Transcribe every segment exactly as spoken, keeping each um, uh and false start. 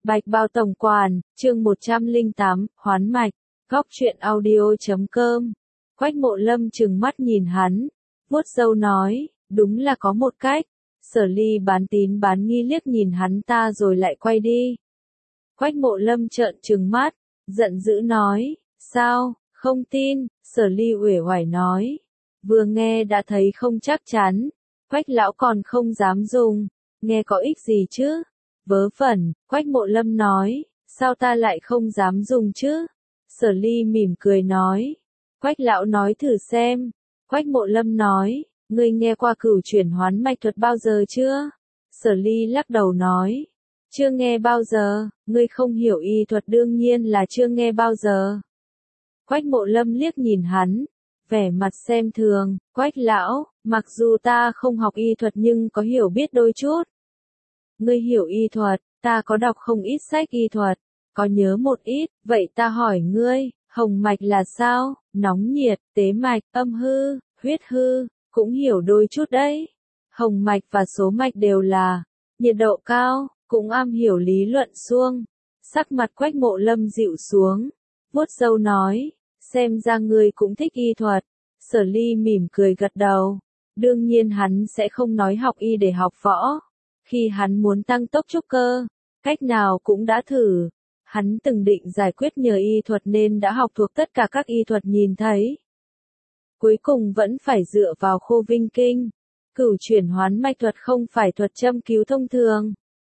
Bạch Bao Tổng Quản, chương một trăm lẻ tám, Hoán Mạch, Góc truyện audio chấm com. Quách Mộ Lâm trừng mắt nhìn hắn, vuốt râu nói, đúng là có một cách. Sở Ly bán tín bán nghi liếc nhìn hắn ta rồi lại quay đi. Quách Mộ Lâm trợn trừng mắt, giận dữ nói, sao, không tin, Sở Ly uể oải nói. Vừa nghe đã thấy không chắc chắn, Quách lão còn không dám dùng, nghe có ích gì chứ? Vớ vẩn, Quách Mộ Lâm nói, sao ta lại không dám dùng chứ? Sở Ly mỉm cười nói, Quách lão nói thử xem. Quách Mộ Lâm nói, ngươi nghe qua cửu chuyển hoán mạch thuật bao giờ chưa? Sở Ly lắc đầu nói, chưa nghe bao giờ, ngươi không hiểu y thuật đương nhiên là chưa nghe bao giờ. Quách Mộ Lâm liếc nhìn hắn, vẻ mặt xem thường, Quách lão, mặc dù ta không học y thuật nhưng có hiểu biết đôi chút. Ngươi hiểu y thuật, ta có đọc không ít sách y thuật, có nhớ một ít, vậy ta hỏi ngươi, hồng mạch là sao, nóng nhiệt, tế mạch, âm hư, huyết hư, cũng hiểu đôi chút đấy. Hồng mạch và số mạch đều là nhiệt độ cao, cũng am hiểu lý luận suông. Sắc mặt Quách Mộ Lâm dịu xuống, vuốt râu nói, xem ra ngươi cũng thích y thuật. Sở Ly mỉm cười gật đầu, đương nhiên hắn sẽ không nói học y để học võ. Khi hắn muốn tăng tốc trúc cơ, cách nào cũng đã thử. Hắn từng định giải quyết nhờ y thuật nên đã học thuộc tất cả các y thuật nhìn thấy. Cuối cùng vẫn phải dựa vào Khô Vinh Kinh. Cửu chuyển hoán mạch thuật không phải thuật châm cứu thông thường.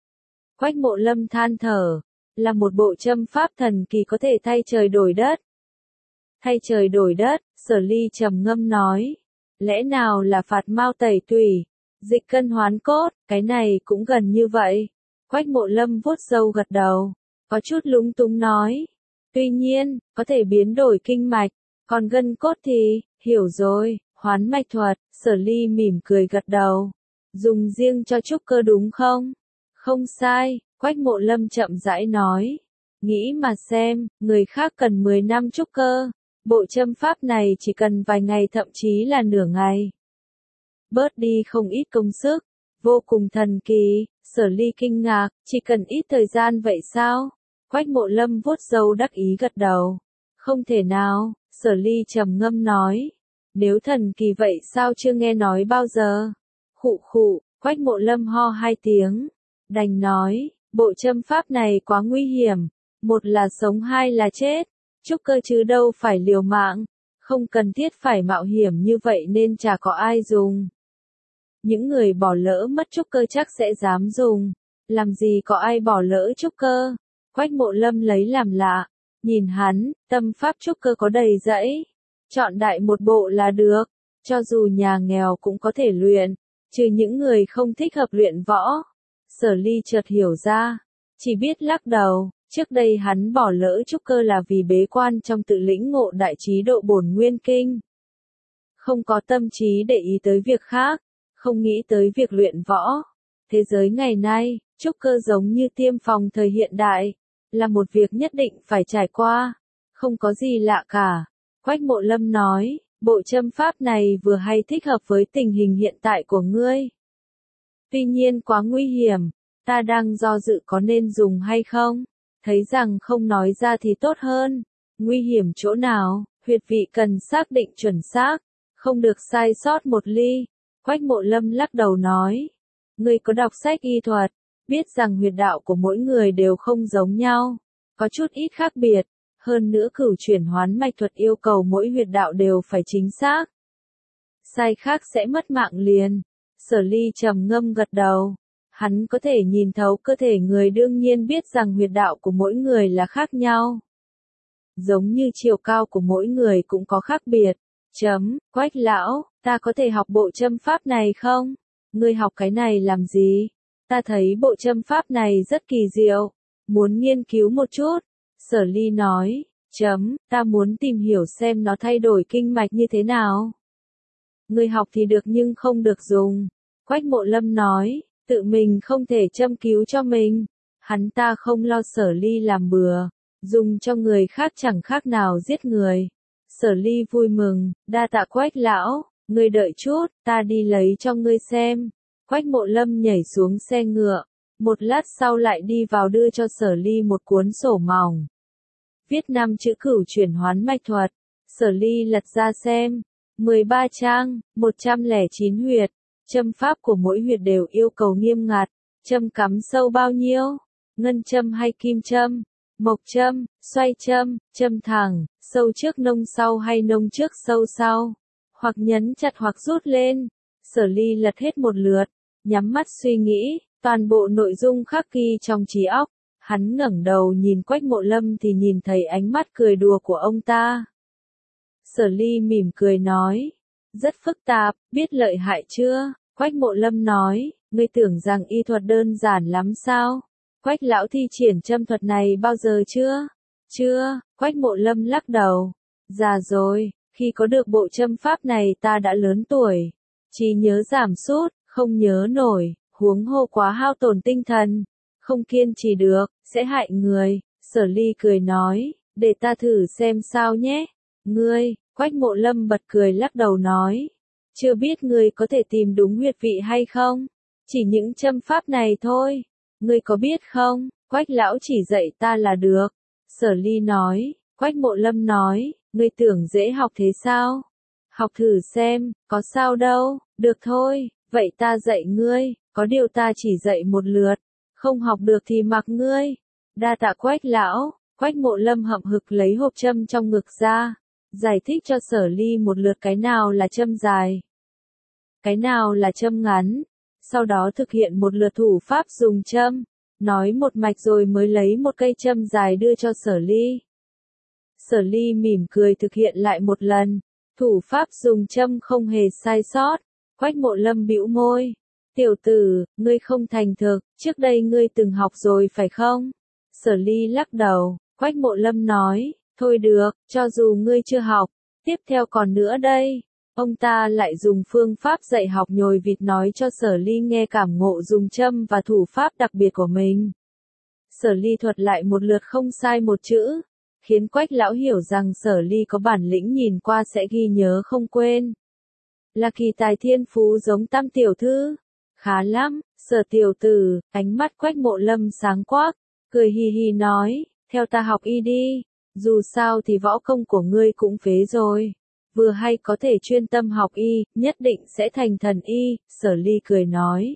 Quách Mộ Lâm than thở, là một bộ châm pháp thần kỳ có thể thay trời đổi đất. Thay trời đổi đất, Sở Ly trầm ngâm nói, lẽ nào là phạt mao tẩy tủy, dịch cân hoán cốt, cái này cũng gần như vậy. Quách Mộ Lâm vuốt râu gật đầu, có chút lúng túng nói, tuy nhiên, có thể biến đổi kinh mạch, còn gân cốt thì, hiểu rồi, hoán mạch thuật. Sở Ly mỉm cười gật đầu, dùng riêng cho trúc cơ đúng không? Không sai, Quách Mộ Lâm chậm rãi nói, nghĩ mà xem, người khác cần mười năm trúc cơ, bộ châm pháp này chỉ cần vài ngày thậm chí là nửa ngày. Bớt đi không ít công sức, vô cùng thần kỳ. Sở Ly kinh ngạc, chỉ cần ít thời gian vậy sao? Quách Mộ Lâm vuốt râu đắc ý gật đầu, không thể nào. Sở Ly trầm ngâm nói, nếu thần kỳ vậy sao chưa nghe nói bao giờ? Khụ khụ, Quách Mộ Lâm ho hai tiếng, đành nói, bộ châm pháp này quá nguy hiểm, một là sống hai là chết, trúc cơ chứ đâu phải liều mạng, không cần thiết phải mạo hiểm như vậy nên chả có ai dùng. Những người bỏ lỡ mất trúc cơ chắc sẽ dám dùng, làm gì có ai bỏ lỡ trúc cơ. Quách Mộ Lâm lấy làm lạ, nhìn hắn, tâm pháp trúc cơ có đầy dãy, chọn đại một bộ là được, cho dù nhà nghèo cũng có thể luyện, trừ những người không thích hợp luyện võ. Sở Ly chợt hiểu ra, chỉ biết lắc đầu, trước đây hắn bỏ lỡ trúc cơ là vì bế quan trong tự lĩnh ngộ đại trí độ bổn nguyên kinh. Không có tâm trí để ý tới việc khác, không nghĩ tới việc luyện võ. Thế giới ngày nay, trúc cơ giống như tiêm phòng thời hiện đại, là một việc nhất định phải trải qua, không có gì lạ cả. Quách Mộ Lâm nói, bộ châm pháp này vừa hay thích hợp với tình hình hiện tại của ngươi. Tuy nhiên quá nguy hiểm, ta đang do dự có nên dùng hay không, thấy rằng không nói ra thì tốt hơn. Nguy hiểm chỗ nào, huyệt vị cần xác định chuẩn xác, không được sai sót một ly. Quách Mộ Lâm lắc đầu nói, ngươi có đọc sách y thuật, biết rằng huyệt đạo của mỗi người đều không giống nhau, có chút ít khác biệt, hơn nữa cửu chuyển hoán mạch thuật yêu cầu mỗi huyệt đạo đều phải chính xác. Sai khác sẽ mất mạng liền. Sở Ly trầm ngâm gật đầu, hắn có thể nhìn thấu cơ thể người đương nhiên biết rằng huyệt đạo của mỗi người là khác nhau. Giống như chiều cao của mỗi người cũng có khác biệt. Chấm, Quách lão, ta có thể học bộ châm pháp này không? Ngươi học cái này làm gì? Ta thấy bộ châm pháp này rất kỳ diệu, muốn nghiên cứu một chút. Sở Ly nói, chấm, ta muốn tìm hiểu xem nó thay đổi kinh mạch như thế nào. Ngươi học thì được nhưng không được dùng. Quách Mộ Lâm nói, tự mình không thể châm cứu cho mình. Hắn ta không lo Sở Ly làm bừa, dùng cho người khác chẳng khác nào giết người. Sở Ly vui mừng, đa tạ Quách lão, ngươi đợi chút, ta đi lấy cho ngươi xem. Quách Mộ Lâm nhảy xuống xe ngựa, Một lát sau lại đi vào đưa cho Sở Ly một cuốn sổ mỏng. Viết năm chữ cửu chuyển hoán mạch thuật. Sở Ly lật ra xem. mười ba trang, một trăm lẻ chín huyệt. Châm pháp của mỗi huyệt đều yêu cầu nghiêm ngặt. Châm cắm sâu bao nhiêu? Ngân châm hay kim châm? Mộc châm, xoay châm, châm thẳng, sâu trước nông sau hay nông trước sâu sau? Hoặc nhấn chặt hoặc rút lên. Sở Ly lật hết một lượt, nhắm mắt suy nghĩ, toàn bộ nội dung khắc ghi trong trí óc. Hắn ngẩng đầu nhìn Quách Mộ Lâm thì nhìn thấy ánh mắt cười đùa của ông ta. Sở Ly mỉm cười nói, rất phức tạp, biết lợi hại chưa? Quách Mộ Lâm nói, ngươi tưởng rằng y thuật đơn giản lắm sao? Quách lão thi triển châm thuật này bao giờ chưa? Chưa, Quách Mộ Lâm lắc đầu. Già rồi, khi có được bộ châm pháp này ta đã lớn tuổi. Trí nhớ giảm sút, không nhớ nổi, huống hồ quá hao tổn tinh thần. Không kiên trì được, sẽ hại người. Sở Ly cười nói, để ta thử xem sao nhé. Ngươi, Quách Mộ Lâm bật cười lắc đầu nói. Chưa biết ngươi có thể tìm đúng huyệt vị hay không? Chỉ những châm pháp này thôi. Ngươi có biết không? Quách lão chỉ dạy ta là được. Sở Ly nói. Quách Mộ Lâm nói, ngươi tưởng dễ học thế sao? Học thử xem, có sao đâu, được thôi, vậy ta dạy ngươi, có điều ta chỉ dạy một lượt, không học được thì mặc ngươi. Đa tạ Quách lão. Quách Mộ Lâm hậm hực lấy hộp châm trong ngực ra, giải thích cho Sở Ly một lượt cái nào là châm dài, cái nào là châm ngắn, sau đó thực hiện một lượt thủ pháp dùng châm, nói một mạch rồi mới lấy một cây châm dài đưa cho Sở Ly. Sở Ly mỉm cười thực hiện lại một lần, thủ pháp dùng châm không hề sai sót. Quách Mộ Lâm bĩu môi, tiểu tử, ngươi không thành thực, trước đây ngươi từng học rồi phải không? Sở Ly lắc đầu. Quách Mộ Lâm nói, thôi được, cho dù ngươi chưa học, tiếp theo còn nữa đây. Ông ta lại dùng phương pháp dạy học nhồi vịt nói cho Sở Ly nghe cảm ngộ dùng châm và thủ pháp đặc biệt của mình. Sở Ly thuật lại một lượt không sai một chữ, khiến Quách lão hiểu rằng Sở Ly có bản lĩnh nhìn qua sẽ ghi nhớ không quên. Là kỳ tài thiên phú giống Tam tiểu thư. Khá lắm, Sở tiểu tử. Ánh mắt Quách Mộ Lâm sáng quắc, cười hì hì nói, theo ta học y đi, dù sao thì võ công của ngươi cũng phế rồi. Vừa hay có thể chuyên tâm học y, nhất định sẽ thành thần y. Sở Ly cười nói,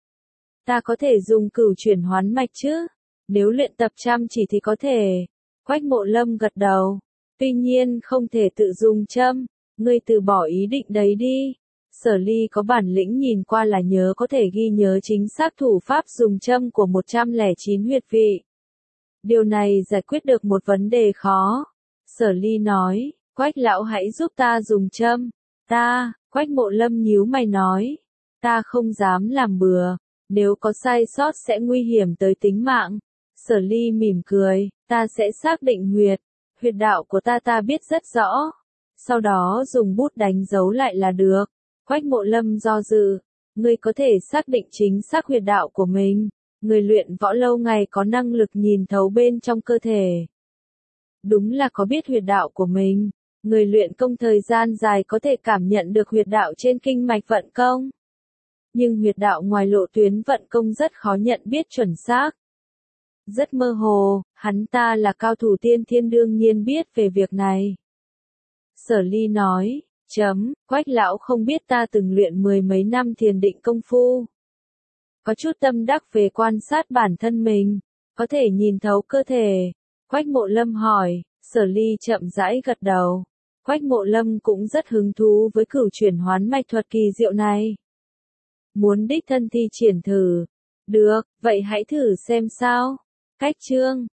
ta có thể dùng cửu chuyển hoán mạch chứ? Nếu luyện tập chăm chỉ thì có thể. Quách Mộ Lâm gật đầu. Tuy nhiên không thể tự dùng châm, ngươi từ bỏ ý định đấy đi. Sở Ly có bản lĩnh nhìn qua là nhớ có thể ghi nhớ chính xác thủ pháp dùng châm của một trăm lẻ chín huyệt vị. Điều này giải quyết được một vấn đề khó. Sở Ly nói, Quách lão hãy giúp ta dùng châm. Ta, Quách Mộ Lâm nhíu mày nói, ta không dám làm bừa, nếu có sai sót sẽ nguy hiểm tới tính mạng. Sở Ly mỉm cười, ta sẽ xác định huyệt, huyệt đạo của ta ta biết rất rõ. Sau đó dùng bút đánh dấu lại là được. Quách Mộ Lâm do dự, ngươi có thể xác định chính xác huyệt đạo của mình. Người luyện võ lâu ngày có năng lực nhìn thấu bên trong cơ thể. Đúng là có biết huyệt đạo của mình. Người luyện công thời gian dài có thể cảm nhận được huyệt đạo trên kinh mạch vận công. Nhưng huyệt đạo ngoài lộ tuyến vận công rất khó nhận biết chuẩn xác. Rất mơ hồ, hắn ta là cao thủ tiên thiên đương nhiên biết về việc này. Sở Ly nói, chấm, Quách lão không biết ta từng luyện mười mấy năm thiền định công phu. Có chút tâm đắc về quan sát bản thân mình, có thể nhìn thấu cơ thể. Quách Mộ Lâm hỏi, Sở Ly chậm rãi gật đầu. Quách Mộ Lâm cũng rất hứng thú với cửu chuyển hoán mạch thuật kỳ diệu này. Muốn đích thân thi triển thử. Được, vậy hãy thử xem sao. Cách chương